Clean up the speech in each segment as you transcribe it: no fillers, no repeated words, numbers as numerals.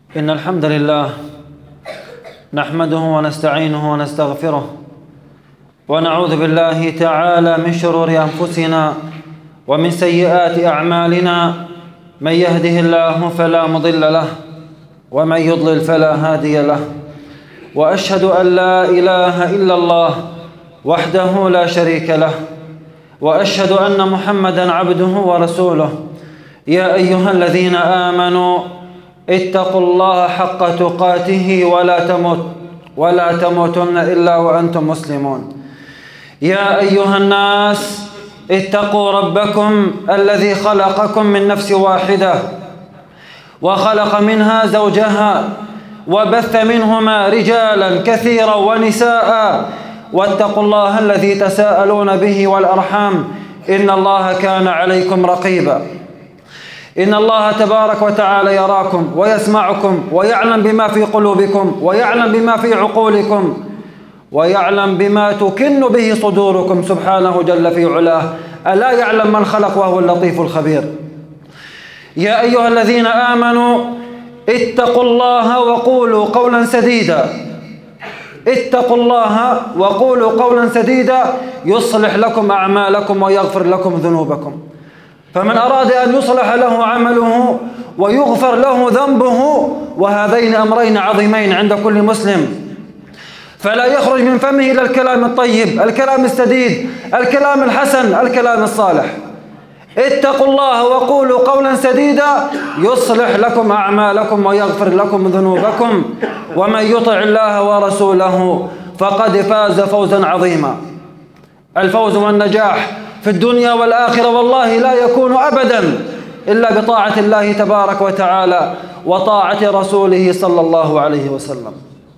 إن الحمد لله نحمده ونستعينه ونستغفره ونعوذ بالله تعالى من شرور أنفسنا ومن سيئات أعمالنا. من يهده الله فلا مضل له ومن يضلل فلا هادي له، وأشهد أن لا إله إلا الله وحده لا شريك له، وأشهد أن محمدًا عبده ورسوله. يا أيها الذين آمنوا اتقوا الله حق تقاته ولا تموتن إلا وأنتم مسلمون. يا أيها الناس اتقوا ربكم الذي خلقكم من نفس واحدة وخلق منها زوجها وبث منهما رجالا كثيرا ونساء، واتقوا الله الذي تساءلون به والأرحام إن الله كان عليكم رقيبا. إن الله تبارك وتعالى يراكم ويسمعكم ويعلم بما في قلوبكم ويعلم بما في عقولكم ويعلم بما تكن به صدوركم سبحانه جل في علاه. ألا يعلم من خلق وهو اللطيف الخبير. يا أيها الذين آمنوا اتقوا الله وقولوا قولا سديدا. اتقوا الله وقولوا قولا سديدا يصلح لكم أعمالكم ويغفر لكم ذنوبكم. فمن أراد أن يصلح له عمله ويغفر له ذنبه، وهذين أمرين عظيمين عند كل مسلم، فلا يخرج من فمه إلى الكلام الطيب، الكلام السديد، الكلام الحسن، الكلام الصالح. اتقوا الله وقولوا قولا سديدا يصلح لكم أعمالكم ويغفر لكم ذنوبكم، ومن يطع الله ورسوله فقد فاز فوزا عظيما. الفوز والنجاح في الدنيا والآخرة والله لا يكون أبدا إلا بطاعة الله تبارك وتعالى وطاعة رسوله صلى الله عليه وسلم.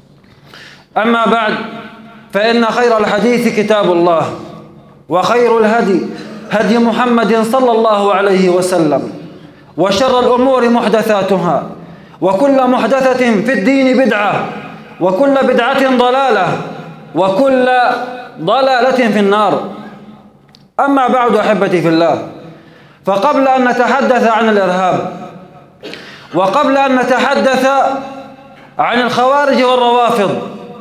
أما بعد، فإن خير الحديث كتاب الله، وخير الهدي هدي محمد صلى الله عليه وسلم، وشر الأمور محدثاتها، وكل محدثة في الدين بدعة، وكل بدعة ضلالة، وكل ضلالة في النار. أما بعد أحبتي في الله، فقبل أن نتحدث عن الإرهاب، وقبل أن نتحدث عن الخوارج والروافض،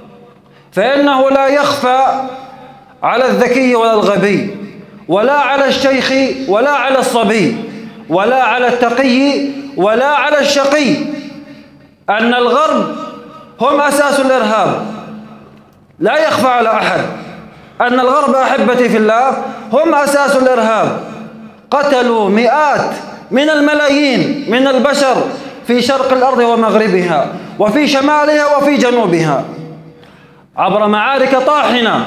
فإنه لا يخفى على الذكي ولا الغبي، ولا على الشيخ ولا على الصبي، ولا على التقي ولا على الشقي، أن الغرب هم أساس الإرهاب. لا يخفى على أحد أن الغرب أحبتي في الله هم أساس الإرهاب. قتلوا مئات من الملايين من البشر في شرق الأرض ومغربها وفي شمالها وفي جنوبها عبر معارك طاحنة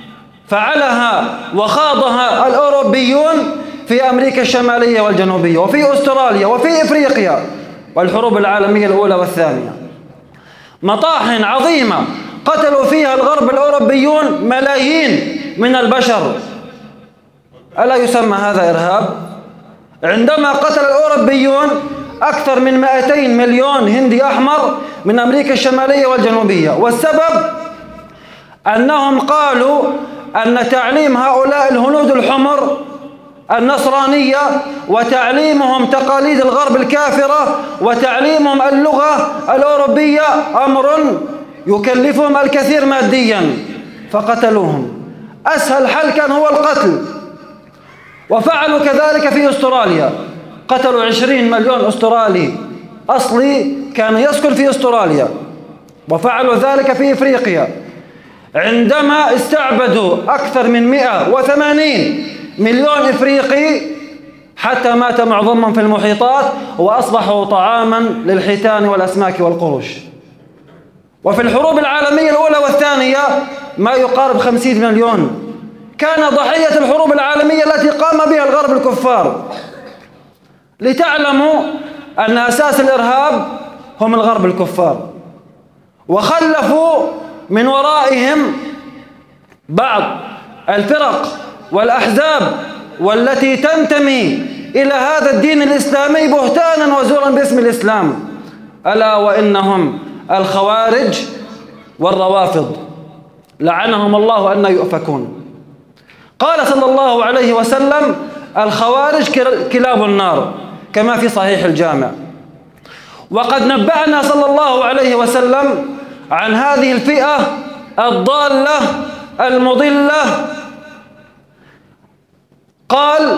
فعلها وخاضها الأوروبيون في أمريكا الشمالية والجنوبية وفي أستراليا وفي إفريقيا والحروب العالمية الأولى والثانية. مطاحن عظيمة قتلوا فيها الغرب الأوروبيون ملايين من البشر. ألا يسمى هذا إرهاب؟ عندما قتل الأوروبيون أكثر من 200 مليون هندي أحمر من أمريكا الشمالية والجنوبية، والسبب أنهم قالوا أن تعليم هؤلاء الهنود الحمر النصرانية وتعليمهم تقاليد الغرب الكافرة وتعليمهم اللغة الأوروبية أمر يكلفهم الكثير ماديا، فقتلوهم. أسهل حل كان هو القتل، وفعلوا كذلك في أستراليا. قتلوا 20 مليون أسترالي أصلي كان يسكن في أستراليا، وفعلوا ذلك في إفريقيا عندما استعبدوا أكثر من 180 مليون إفريقي حتى مات معظمهم في المحيطات وأصبحوا طعاما للحيتان والأسماك والقروش. وفي الحروب العالمية الأولى والثانية ما يقارب 50 مليون كان ضحية الحروب العالمية التي قام بها الغرب الكفار. لتعلموا أن أساس الإرهاب هم الغرب الكفار، وخلفوا من ورائهم بعض الفرق والأحزاب والتي تنتمي إلى هذا الدين الإسلامي بهتانا وزورا باسم الإسلام، ألا وإنهم الخوارج والروافض لعنهم الله أن يؤفكون. قال صلى الله عليه وسلم: الخوارج كلاب النار، كما في صحيح الجامع. وقد نبأنا صلى الله عليه وسلم عن هذه الفئة الضالة المضلة. قال: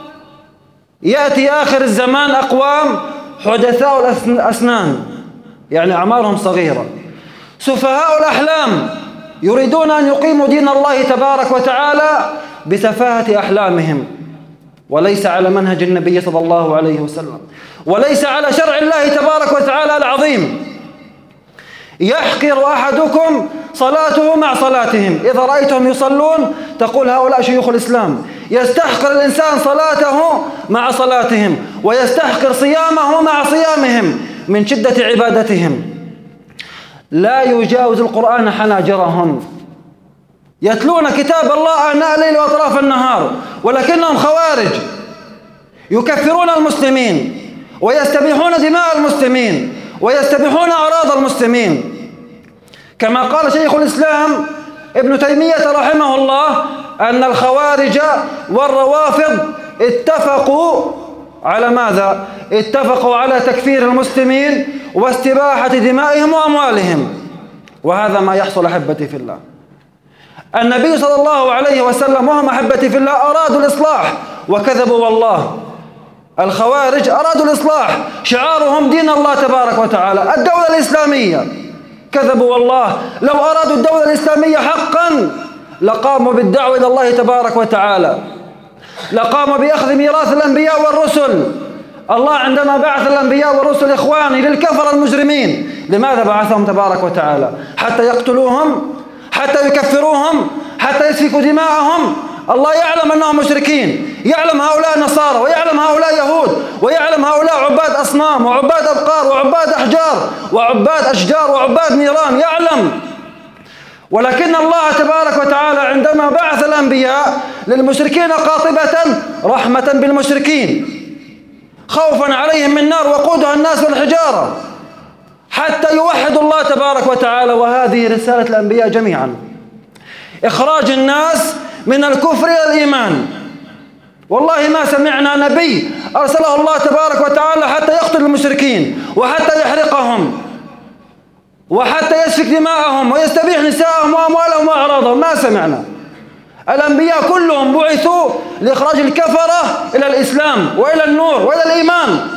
يأتي آخر الزمان أقوام حدثاء الأسنان، يعني أعمارهم صغيرة، سفهاء الأحلام، يريدون أن يقيموا دين الله تبارك وتعالى بسفاهة أحلامهم، وليس على منهج النبي صلى الله عليه وسلم، وليس على شرع الله تبارك وتعالى العظيم. يحقر أحدكم صلاته مع صلاتهم، إذا رأيتهم يصلون تقول هؤلاء شيوخ الإسلام. يستحقر الإنسان صلاته مع صلاتهم، ويستحقر صيامه مع صيامهم من شدة عبادتهم. لا يجاوز القرآن حناجرهم، يتلون كتاب الله آناء الليل وأطراف النهار، ولكنهم خوارج، يكفرون المسلمين ويستبيحون دماء المسلمين ويستبيحون أعراض المسلمين. كما قال شيخ الإسلام ابن تيمية رحمه الله أن الخوارج والروافض اتفقوا على ماذا؟ اتفقوا على تكفير المسلمين واستباحة دمائهم وأموالهم، وهذا ما يحصل أحبتي في الله. النبي صلى الله عليه وسلم وهم أحبتي في الله أرادوا الإصلاح وكذبوا والله. الخوارج أرادوا الإصلاح، شعارهم دين الله تبارك وتعالى، الدولة الإسلامية، كذبوا والله. لو أرادوا الدولة الإسلامية حقا لقاموا بالدعوة إلى الله تبارك وتعالى، لقاموا بأخذ ميراث الأنبياء والرسل. الله عندما بعث الأنبياء والرسل إخواني للكفر المجرمين، لماذا بعثهم تبارك وتعالى؟ حتى يقتلوهم، حتى يكفروهم، حتى يسفكوا دماءهم. الله يعلم أنهم مشركين، يعلم هؤلاء نصارى، ويعلم هؤلاء يهود، ويعلم هؤلاء عباد أصنام وعباد أبقار وعباد أحجار وعباد أشجار وعباد نيران، يعلم. ولكن الله تبارك وتعالى عندما بعث الأنبياء للمشركين قاطبة رحمة بالمشركين، خوفا عليهم من نار وقودها الناس والحجارة، حتى يوحدوا الله تبارك وتعالى. وهذه رسالة الأنبياء جميعا، إخراج الناس من الكفر إلى الإيمان. والله ما سمعنا نبي أرسله الله تبارك وتعالى حتى يقتل المشركين وحتى يحرقهم وحتى يسفك دماءهم ويستبيح نساءهم وأموالهم وأعراضهم، ما سمعنا. الأنبياء كلهم بعثوا لإخراج الكفرة إلى الإسلام وإلى النور وإلى الإيمان.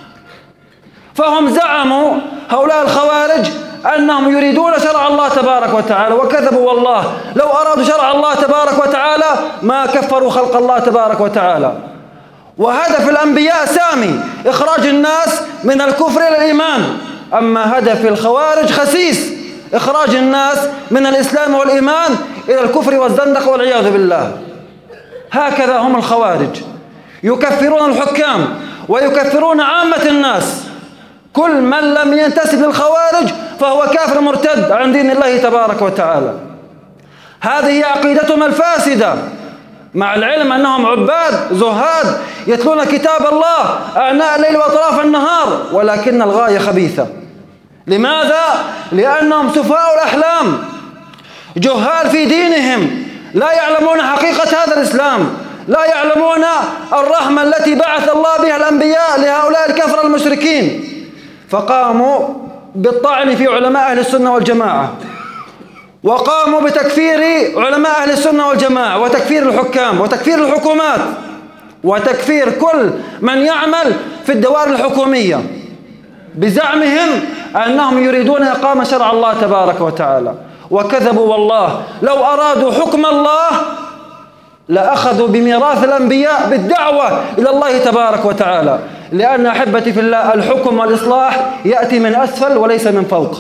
فهم زعموا هؤلاء الخوارج أنهم يريدون شرع الله تبارك وتعالى، وكذبوا والله. لو أرادوا شرع الله تبارك وتعالى ما كفروا خلق الله تبارك وتعالى. وهدف الأنبياء سامي، إخراج الناس من الكفر إلى الإيمان. أما هدف الخوارج خسيس، إخراج الناس من الإسلام والإيمان إلى الكفر والزندقة والعياذ بالله. هكذا هم الخوارج، يكفرون الحكام ويكفرون عامة الناس. كل من لم ينتسب للخوارج فهو كافر مرتد عن دين الله تبارك وتعالى. هذه عقيدتهم الفاسدة، مع العلم أنهم عباد زهاد يتلون كتاب الله آناء الليل وأطراف النهار، ولكن الغاية خبيثة. لماذا؟ لأنهم سفهاء الأحلام، جهال في دينهم، لا يعلمون حقيقة هذا الإسلام، لا يعلمون الرحمة التي بعث الله بها الأنبياء لهؤلاء الكفر المشركين. فقاموا بالطعن في علماء أهل السنة والجماعة، وقاموا بتكفير علماء أهل السنة والجماعة، وتكفير الحكام وتكفير الحكومات وتكفير كل من يعمل في الدوائر الحكومية، بزعمهم أنهم يريدون إقامة شرع الله تبارك وتعالى. وكذبوا والله. لو أرادوا حكم الله لأخذوا بميراث الأنبياء بالدعوة إلى الله تبارك وتعالى. لأن أحبتي في الله الحكم والإصلاح يأتي من أسفل وليس من فوق.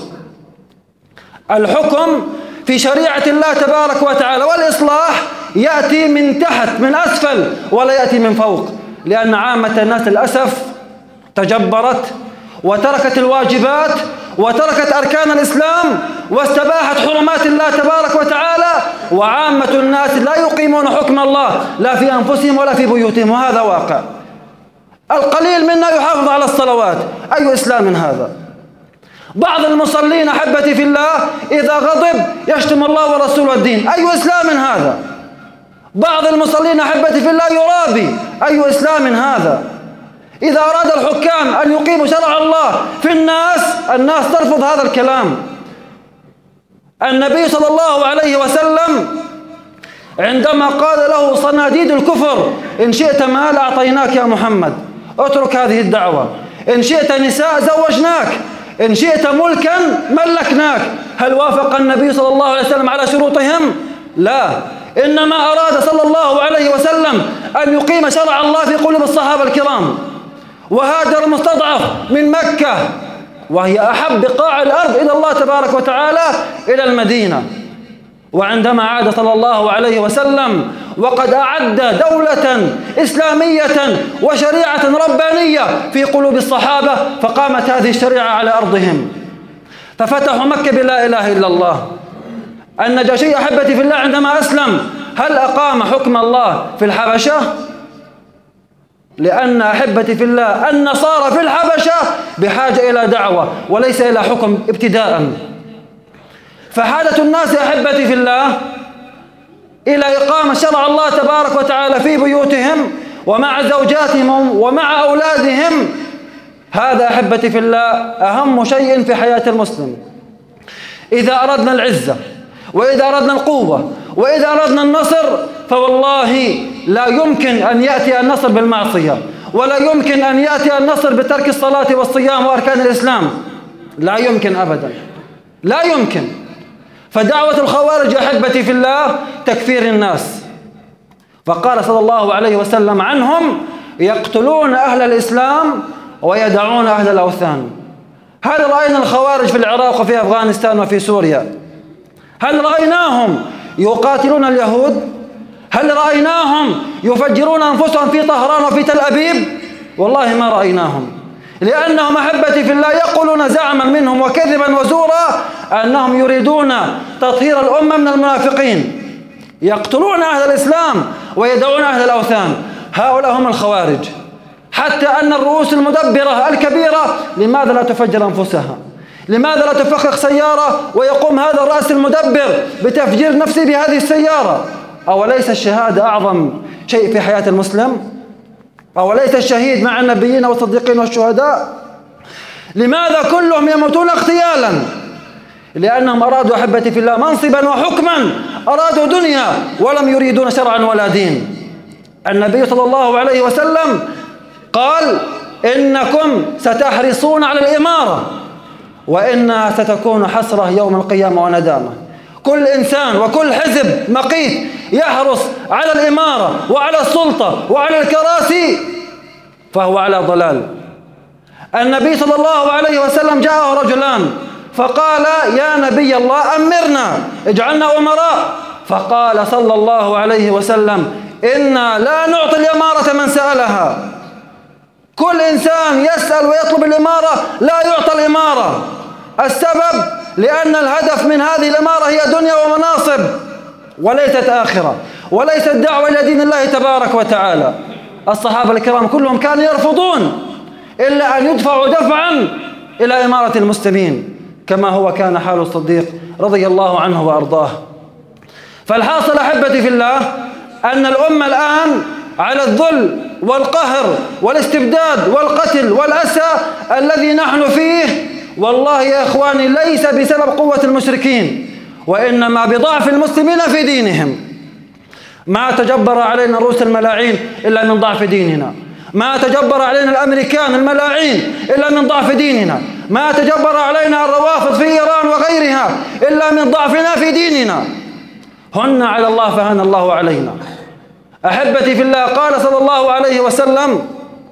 الحكم في شريعة الله تبارك وتعالى والإصلاح يأتي من تحت من أسفل ولا يأتي من فوق. لأن عامة الناس للأسف تجبرت وتركت الواجبات وتركت أركان الإسلام واستباحت حرمات الله تبارك وتعالى، وعامة الناس لا يقيمون حكم الله لا في أنفسهم ولا في بيوتهم، وهذا واقع. القليل منا يحافظ على الصلوات، أي إسلام هذا؟ بعض المصلين أحبتي في الله إذا غضب يشتم الله ورسوله والدين، أي إسلام هذا؟ بعض المصلين أحبتي في الله يرابي، أي إسلام هذا؟ إذا أراد الحكام أن يقيموا يقيم شرع الله في الناس ترفض هذا الكلام. النبي صلى الله عليه وسلم عندما قال له صناديد الكفر: إن شئت مال أعطيناك يا محمد، اترك هذه الدعوة. إن شئت نساء زوجناك، إن شئت ملكا ملكناك. هل وافق النبي صلى الله عليه وسلم على شروطهم؟ لا، إنما أراد صلى الله عليه وسلم أن يقيم شرع الله في قلوب الصحابة الكرام. وهاجر المستضعف من مكة وهي أحب بقاع الأرض إلى الله تبارك وتعالى إلى المدينة، وعندما عاد صلى الله عليه وسلم وقد أعد دولة إسلامية وشريعة ربانية في قلوب الصحابة، فقامت هذه الشريعة على أرضهم، ففتحوا مكة بلا إله إلا الله. النجاشي أحبتي في الله عندما أسلم هل أقام حكم الله في الحبشة؟ لأن أحبتي في الله النصارى في الحبشة بحاجة إلى دعوة وليس إلى حكم ابتداءً. فحاجة الناس أحبتي في الله إلى إقامة شرع الله تبارك وتعالى في بيوتهم ومع زوجاتهم ومع أولادهم. هذا أحبتي في الله أهم شيء في حياة المسلم. إذا أردنا العزة وإذا أردنا القوة وإذا أردنا النصر، فوالله لا يمكن أن يأتي النصر بالمعصية، ولا يمكن أن يأتي النصر بترك الصلاة والصيام وأركان الإسلام. لا يمكن أبدا، لا يمكن. فدعوة الخوارج أحبتي في الله تكفير الناس، فقال صلى الله عليه وسلم عنهم: يقتلون أهل الإسلام ويدعون أهل الأوثان. هل رأينا الخوارج في العراق وفي أفغانستان وفي سوريا؟ هل رأيناهم يقاتلون اليهود؟ هل رأيناهم يفجرون أنفسهم في طهران وفي تل أبيب؟ والله ما رأيناهم، لأنهم أحبتي في الله يقولون زعما منهم وكذبا وزورا أنهم يريدون تطهير الأمة من المنافقين، يقتلون أهل الإسلام ويدعون أهل الأوثان. هؤلاء هم الخوارج. حتى أن الرؤوس المدبرة الكبيرة لماذا لا تفجر أنفسها؟ لماذا لا تفخخ سيارة ويقوم هذا الرأس المدبر بتفجير نفسه بهذه السيارة؟ أوليس الشهادة أعظم شيء في حياة المسلم؟ أوليس الشهيد مع النبيين والصديقين والشهداء؟ لماذا كلهم يموتون اغتيالا؟ لأنهم أرادوا أحبتي في الله منصبا وحكما، أرادوا دنيا ولم يريدون شرعا ولا دين. النبي صلى الله عليه وسلم قال: إنكم ستحرصون على الإمارة وإنها ستكون حسرة يوم القيامة وندامة. كل إنسان وكل حزب مقيت يحرص على الإمارة وعلى السلطة وعلى الكراسي فهو على ضلال. النبي صلى الله عليه وسلم جاءه رجلان فقال: يا نبي الله أمرنا، اجعلنا أمراء. فقال صلى الله عليه وسلم: إنا لا نعطي الإمارة من سألها. كل إنسان يسأل ويطلب الإمارة لا يعطى الإمارة. السبب لأن الهدف من هذه الإمارة هي دنيا ومناصب وليست آخرة، وليست دعوة إلى دين الله تبارك وتعالى. الصحابة الكرام كلهم كانوا يرفضون إلا أن يدفعوا دفعا إلى إمارة المسلمين، كما هو كان حال الصديق رضي الله عنه وأرضاه. فالحاصل أحبتي في الله أن الأمة الآن على الذل والقهر والاستبداد والقتل والأسى الذي نحن فيه. والله يا إخواني ليس بسبب قوة المشركين، وإنما بضعف المسلمين في دينهم. ما تجبر علينا رؤوس الملاعين إلا من ضعف ديننا، ما تجبر علينا الأمريكان الملاعين إلا من ضعف ديننا، ما تجبر علينا الروافض في إيران وغيرها إلا من ضعفنا في ديننا. هن على الله فهن الله علينا. أحبتي في الله قال صلى الله عليه وسلم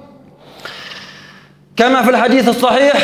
كما في الحديث الصحيح: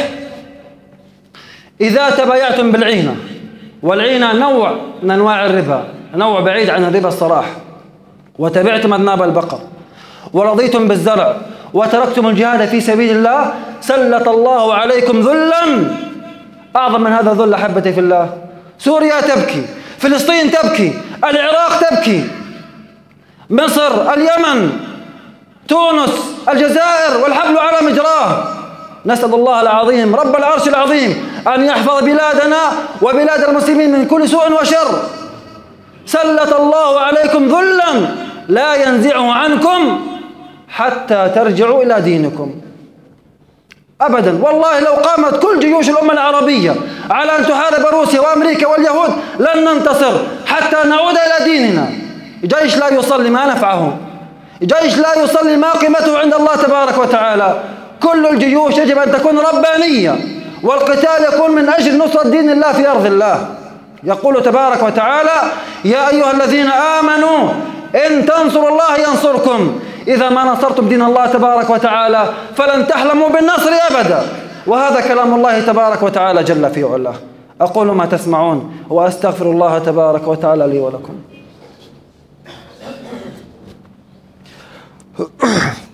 إذا تبايعتم بالعينة، والعينة نوع من أنواع الربا، نوع بعيد عن الربا الصراحة، وتبعتم أذناب البقر ورضيتم بالزرع وتركتم الجهاد في سبيل الله، سلط الله عليكم ذلا أعظم من هذا الذل. أحبتي في الله سوريا تبكي، فلسطين تبكي، العراق تبكي، مصر، اليمن، تونس، الجزائر، والحبل على مجراه. نسأل الله العظيم رب العرش العظيم أن يحفظ بلادنا وبلاد المسلمين من كل سوء وشر. سلط الله عليكم ذلا لا ينزعه عنكم حتى ترجعوا إلى دينكم. أبدا. والله لو قامت كل جيوش الأمة العربية على أن تحارب روسيا وأمريكا واليهود لن ننتصر حتى نعود إلى ديننا. جيش لا يصلي ما نفعه، جيش لا يصلي ما قيمته عند الله تبارك وتعالى. كل الجيوش يجب أن تكون ربانية، والقتال يكون من أجل نصرة دين الله في أرض الله. يقول تبارك وتعالى: يا أيها الذين آمنوا إن تنصروا الله ينصركم. إذا ما نصرتم دين الله تبارك وتعالى فلن تحلموا بالنصر أبدا. وهذا كلام الله تبارك وتعالى جل في علاه. أقول ما تسمعون وأستغفر الله تبارك وتعالى لي ولكم.